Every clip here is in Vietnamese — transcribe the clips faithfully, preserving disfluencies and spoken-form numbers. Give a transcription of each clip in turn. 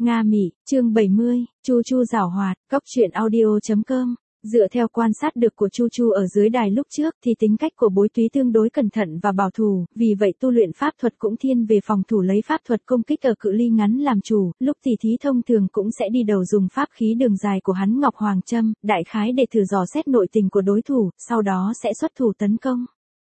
Nga Mị, chương bảy mươi, Chu Chu giảo hoạt, cóc truyện audio chấm com. Dựa theo quan sát được của Chu Chu ở dưới đài lúc trước thì tính cách của Bối Túy tương đối cẩn thận và bảo thủ, vì vậy tu luyện pháp thuật cũng thiên về phòng thủ, lấy pháp thuật công kích ở cự ly ngắn làm chủ, lúc tỉ thí thông thường cũng sẽ đi đầu dùng pháp khí đường dài của hắn Ngọc Hoàng Châm, đại khái để thử dò xét nội tình của đối thủ, sau đó sẽ xuất thủ tấn công.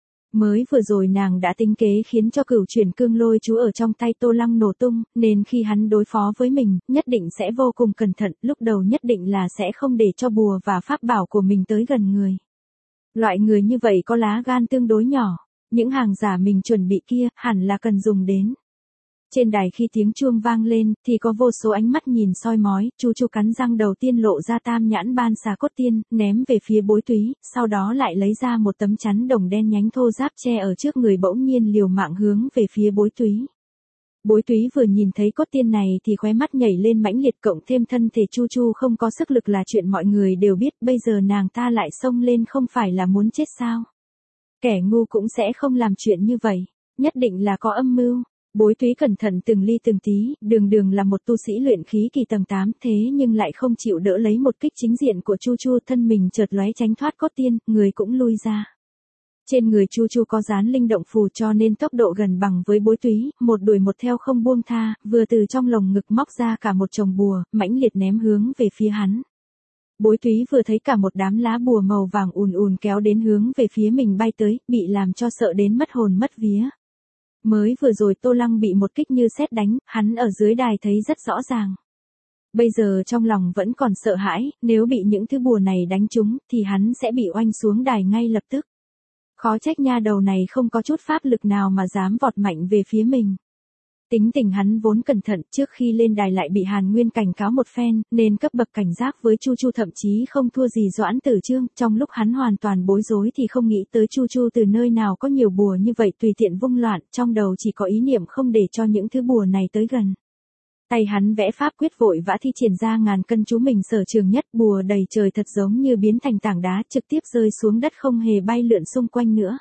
Mới vừa rồi nàng đã tính kế khiến cho cửu chuyển cương lôi chú ở trong tay Tô Lăng nổ tung, nên khi hắn đối phó với mình, nhất định sẽ vô cùng cẩn thận, lúc đầu nhất định là sẽ không để cho bùa và pháp bảo của mình tới gần người. Loại người như vậy có lá gan tương đối nhỏ, những hàng giả mình chuẩn bị kia, hẳn là cần dùng đến. Trên đài khi tiếng chuông vang lên, thì có vô số ánh mắt nhìn soi mói, Chu Chu cắn răng đầu tiên lộ ra tam nhãn ban xà cốt tiên, ném về phía Bối Túy, sau đó lại lấy ra một tấm chắn đồng đen nhánh thô ráp che ở trước người, bỗng nhiên liều mạng hướng về phía Bối Túy. Bối Túy vừa nhìn thấy cốt tiên này thì khóe mắt nhảy lên mãnh liệt, cộng thêm thân thể Chu Chu không có sức lực là chuyện mọi người đều biết, bây giờ nàng ta lại xông lên không phải là muốn chết sao? Kẻ ngu cũng sẽ không làm chuyện như vậy, nhất định là có âm mưu. Bối Túy cẩn thận từng ly từng tí, đường đường là một tu sĩ luyện khí kỳ tầng tám, thế nhưng lại không chịu đỡ lấy một kích chính diện của Chu Chu, thân mình chợt lóe tránh thoát cốt tiên, người cũng lui ra. Trên người Chu Chu có dán linh động phù cho nên tốc độ gần bằng với Bối Túy, một đuổi một theo không buông tha, vừa từ trong lồng ngực móc ra cả một chồng bùa, mãnh liệt ném hướng về phía hắn. Bối Túy vừa thấy cả một đám lá bùa màu vàng ùn ùn kéo đến hướng về phía mình bay tới, bị làm cho sợ đến mất hồn mất vía. Mới vừa rồi Tô Lăng bị một kích như sét đánh, hắn ở dưới đài thấy rất rõ ràng. Bây giờ trong lòng vẫn còn sợ hãi, nếu bị những thứ bùa này đánh trúng, thì hắn sẽ bị oanh xuống đài ngay lập tức. Khó trách nha đầu này không có chút pháp lực nào mà dám vọt mạnh về phía mình. Tính tình hắn vốn cẩn thận, trước khi lên đài lại bị Hàn Nguyên cảnh cáo một phen, nên cấp bậc cảnh giác với Chu Chu thậm chí không thua gì Doãn Tử Trương, trong lúc hắn hoàn toàn bối rối thì không nghĩ tới Chu Chu từ nơi nào có nhiều bùa như vậy, tùy tiện vung loạn, trong đầu chỉ có ý niệm không để cho những thứ bùa này tới gần. Tay hắn vẽ pháp quyết vội vã thi triển ra ngàn cân chú mình sở trường nhất, bùa đầy trời thật giống như biến thành tảng đá trực tiếp rơi xuống đất, không hề bay lượn xung quanh nữa.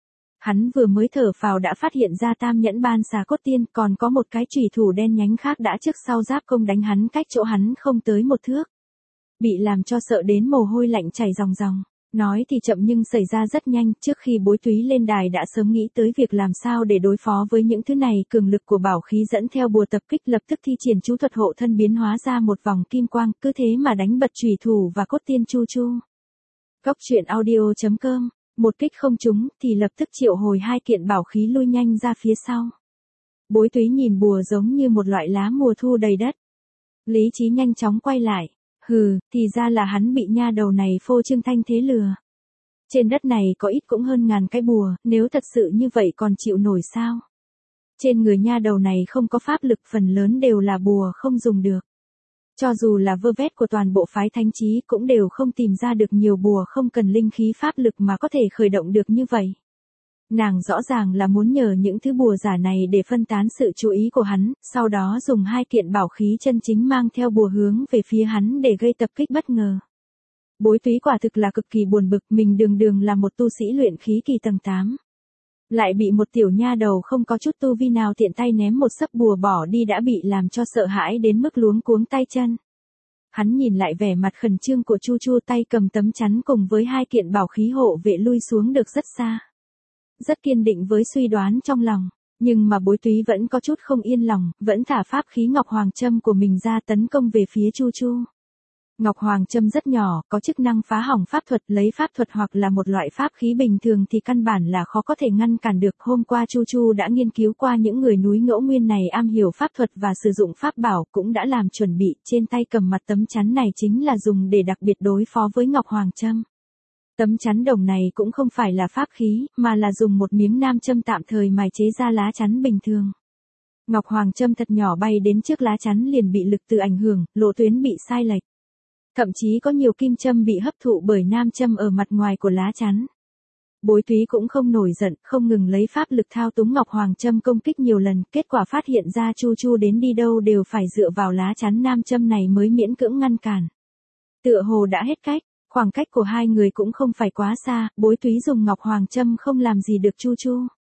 Hắn vừa mới thở phào đã phát hiện ra tam nhẫn ban xà cốt tiên, còn có một cái chùy thủ đen nhánh khác đã trước sau giáp công đánh hắn cách chỗ hắn không tới một thước. Bị làm cho sợ đến mồ hôi lạnh chảy ròng ròng. Nói thì chậm nhưng xảy ra rất nhanh, trước khi Bối Túy lên đài đã sớm nghĩ tới việc làm sao để đối phó với những thứ này, cường lực của bảo khí dẫn theo bùa tập kích, lập tức thi triển chú thuật hộ thân biến hóa ra một vòng kim quang, cứ thế mà đánh bật chùy thủ và cốt tiên Chu Chu. Cóc truyện audio chấm com. Một kích không trúng, thì lập tức triệu hồi hai kiện bảo khí lui nhanh ra phía sau. Bối Túy nhìn bùa giống như một loại lá mùa thu đầy đất. Lý trí nhanh chóng quay lại. Hừ, thì ra là hắn bị nha đầu này phô trương thanh thế lừa. Trên đất này có ít cũng hơn ngàn cái bùa, nếu thật sự như vậy còn chịu nổi sao? Trên người nha đầu này không có pháp lực, phần lớn đều là bùa không dùng được. Cho dù là vơ vét của toàn bộ phái thánh trí cũng đều không tìm ra được nhiều bùa không cần linh khí pháp lực mà có thể khởi động được như vậy. Nàng rõ ràng là muốn nhờ những thứ bùa giả này để phân tán sự chú ý của hắn, sau đó dùng hai kiện bảo khí chân chính mang theo bùa hướng về phía hắn để gây tập kích bất ngờ. Bối Túy quả thực là cực kỳ buồn bực, mình đường đường là một tu sĩ luyện khí kỳ tầng tám. Lại bị một tiểu nha đầu không có chút tu vi nào tiện tay ném một sấp bùa bỏ đi, đã bị làm cho sợ hãi đến mức luống cuống tay chân. Hắn nhìn lại vẻ mặt khẩn trương của Chu Chu, tay cầm tấm chắn cùng với hai kiện bảo khí hộ vệ lui xuống được rất xa. Rất kiên định với suy đoán trong lòng, nhưng mà Bối Túy vẫn có chút không yên lòng, vẫn thả pháp khí Ngọc Hoàng Châm của mình ra tấn công về phía Chu Chu. Ngọc Hoàng Châm rất nhỏ, có chức năng phá hỏng pháp thuật, lấy pháp thuật hoặc là một loại pháp khí bình thường thì căn bản là khó có thể ngăn cản được. Hôm qua Chu Chu đã nghiên cứu qua những người núi Ngẫu Nguyên này am hiểu pháp thuật và sử dụng pháp bảo, cũng đã làm chuẩn bị, trên tay cầm mặt tấm chắn này chính là dùng để đặc biệt đối phó với Ngọc Hoàng Châm. Tấm chắn đồng này cũng không phải là pháp khí, mà là dùng một miếng nam châm tạm thời mài chế ra lá chắn bình thường. Ngọc Hoàng Châm thật nhỏ bay đến trước lá chắn liền bị lực từ ảnh hưởng, lộ tuyến bị sai lệch. Thậm chí có nhiều kim châm bị hấp thụ bởi nam châm ở mặt ngoài của lá chắn. Bối Túy cũng không nổi giận, không ngừng lấy pháp lực thao túng Ngọc Hoàng Châm công kích nhiều lần, kết quả phát hiện ra Chu Chu đến đi đâu đều phải dựa vào lá chắn nam châm này mới miễn cưỡng ngăn cản. Tựa hồ đã hết cách, khoảng cách của hai người cũng không phải quá xa, Bối Túy dùng Ngọc Hoàng Châm không làm gì được Chu Chu.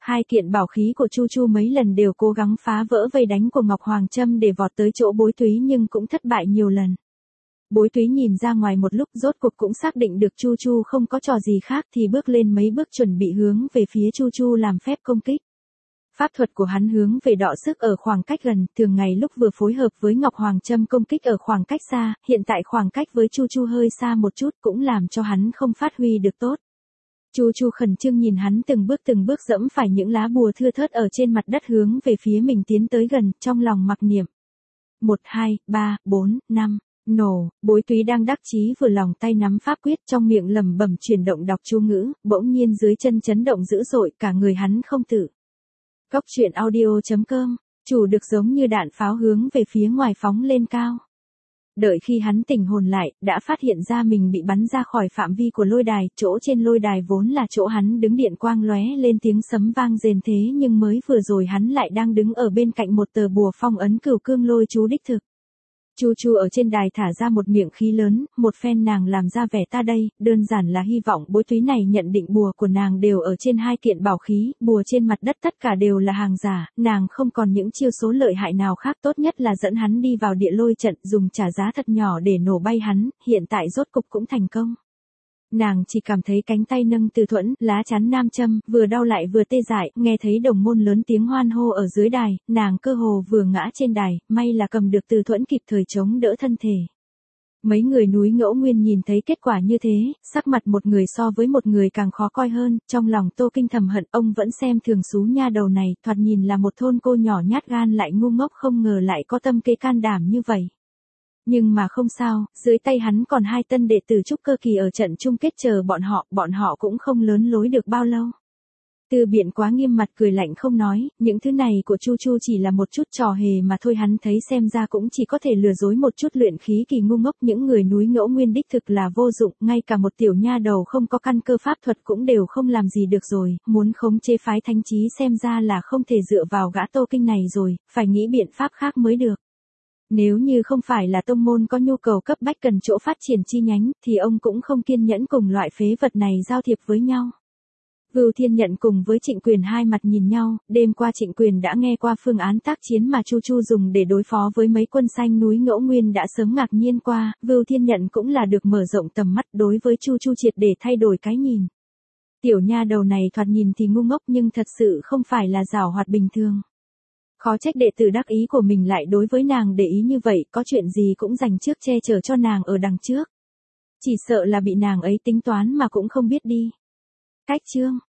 Hai kiện bảo khí của Chu Chu mấy lần đều cố gắng phá vỡ vây đánh của Ngọc Hoàng Trâm để vọt tới chỗ Bối Túy nhưng cũng thất bại nhiều lần. Bối Túy nhìn ra ngoài một lúc rốt cuộc cũng xác định được Chu Chu không có trò gì khác thì bước lên mấy bước chuẩn bị hướng về phía Chu Chu làm phép công kích. Pháp thuật của hắn hướng về đọ sức ở khoảng cách gần, thường ngày lúc vừa phối hợp với Ngọc Hoàng Trâm công kích ở khoảng cách xa, hiện tại khoảng cách với Chu Chu hơi xa một chút cũng làm cho hắn không phát huy được tốt. Chu Chu khẩn trương nhìn hắn từng bước từng bước dẫm phải những lá bùa thưa thớt ở trên mặt đất hướng về phía mình tiến tới gần, trong lòng mặc niệm. một, hai, ba, bốn, năm, nổ, Bối Túy đang đắc chí vừa lòng tay nắm pháp quyết trong miệng lẩm bẩm chuyển động đọc chú ngữ, bỗng nhiên dưới chân chấn động dữ dội cả người hắn không tự. Cốc truyện audio chấm com, chủ được giống như đạn pháo hướng về phía ngoài phóng lên cao. Đợi khi hắn tỉnh hồn lại, đã phát hiện ra mình bị bắn ra khỏi phạm vi của lôi đài, chỗ trên lôi đài vốn là chỗ hắn đứng điện quang lóe lên tiếng sấm vang rền thế nhưng mới vừa rồi hắn lại đang đứng ở bên cạnh một tờ bùa phong ấn cửu cương lôi chú đích thực. Chu Chu ở trên đài thả ra một miệng khí lớn, một phen nàng làm ra vẻ ta đây, đơn giản là hy vọng Bối Túy này nhận định bùa của nàng đều ở trên hai kiện bảo khí, bùa trên mặt đất tất cả đều là hàng giả, nàng không còn những chiêu số lợi hại nào khác, tốt nhất là dẫn hắn đi vào địa lôi trận dùng trả giá thật nhỏ để nổ bay hắn, hiện tại rốt cục cũng thành công. Nàng chỉ cảm thấy cánh tay nâng từ thuẫn, lá chắn nam châm, vừa đau lại vừa tê dại, nghe thấy đồng môn lớn tiếng hoan hô ở dưới đài, nàng cơ hồ vừa ngã trên đài, may là cầm được từ thuẫn kịp thời chống đỡ thân thể. Mấy người núi Ngẫu Nguyên nhìn thấy kết quả như thế, sắc mặt một người so với một người càng khó coi hơn, trong lòng Tô Kinh thầm hận ông vẫn xem thường xú nha đầu này, thoạt nhìn là một thôn cô nhỏ nhát gan lại ngu ngốc không ngờ lại có tâm kế can đảm như vậy. Nhưng mà không sao, dưới tay hắn còn hai tân đệ tử trúc cơ kỳ ở trận chung kết chờ bọn họ, bọn họ cũng không lớn lối được bao lâu. Từ Biện quá nghiêm mặt cười lạnh không nói, những thứ này của Chu Chu chỉ là một chút trò hề mà thôi, hắn thấy xem ra cũng chỉ có thể lừa dối một chút luyện khí kỳ ngu ngốc, những người núi Ngẫu Nguyên đích thực là vô dụng, ngay cả một tiểu nha đầu không có căn cơ pháp thuật cũng đều không làm gì được rồi, muốn khống chế phái Thánh Chí xem ra là không thể dựa vào gã Tô Kinh này rồi, phải nghĩ biện pháp khác mới được. Nếu như không phải là tông môn có nhu cầu cấp bách cần chỗ phát triển chi nhánh, thì ông cũng không kiên nhẫn cùng loại phế vật này giao thiệp với nhau. Vưu Thiên Nhận cùng với Trịnh Quyền hai mặt nhìn nhau, đêm qua Trịnh Quyền đã nghe qua phương án tác chiến mà Chu Chu dùng để đối phó với mấy quân xanh núi Ngẫu Nguyên đã sớm ngạc nhiên qua, Vưu Thiên Nhận cũng là được mở rộng tầm mắt đối với Chu Chu triệt để thay đổi cái nhìn. Tiểu nha đầu này thoạt nhìn thì ngu ngốc nhưng thật sự không phải là giảo hoạt bình thường. Khó trách đệ tử đắc ý của mình lại đối với nàng để ý như vậy, có chuyện gì cũng dành trước che chở cho nàng ở đằng trước. Chỉ sợ là bị nàng ấy tính toán mà cũng không biết đi. Cách chương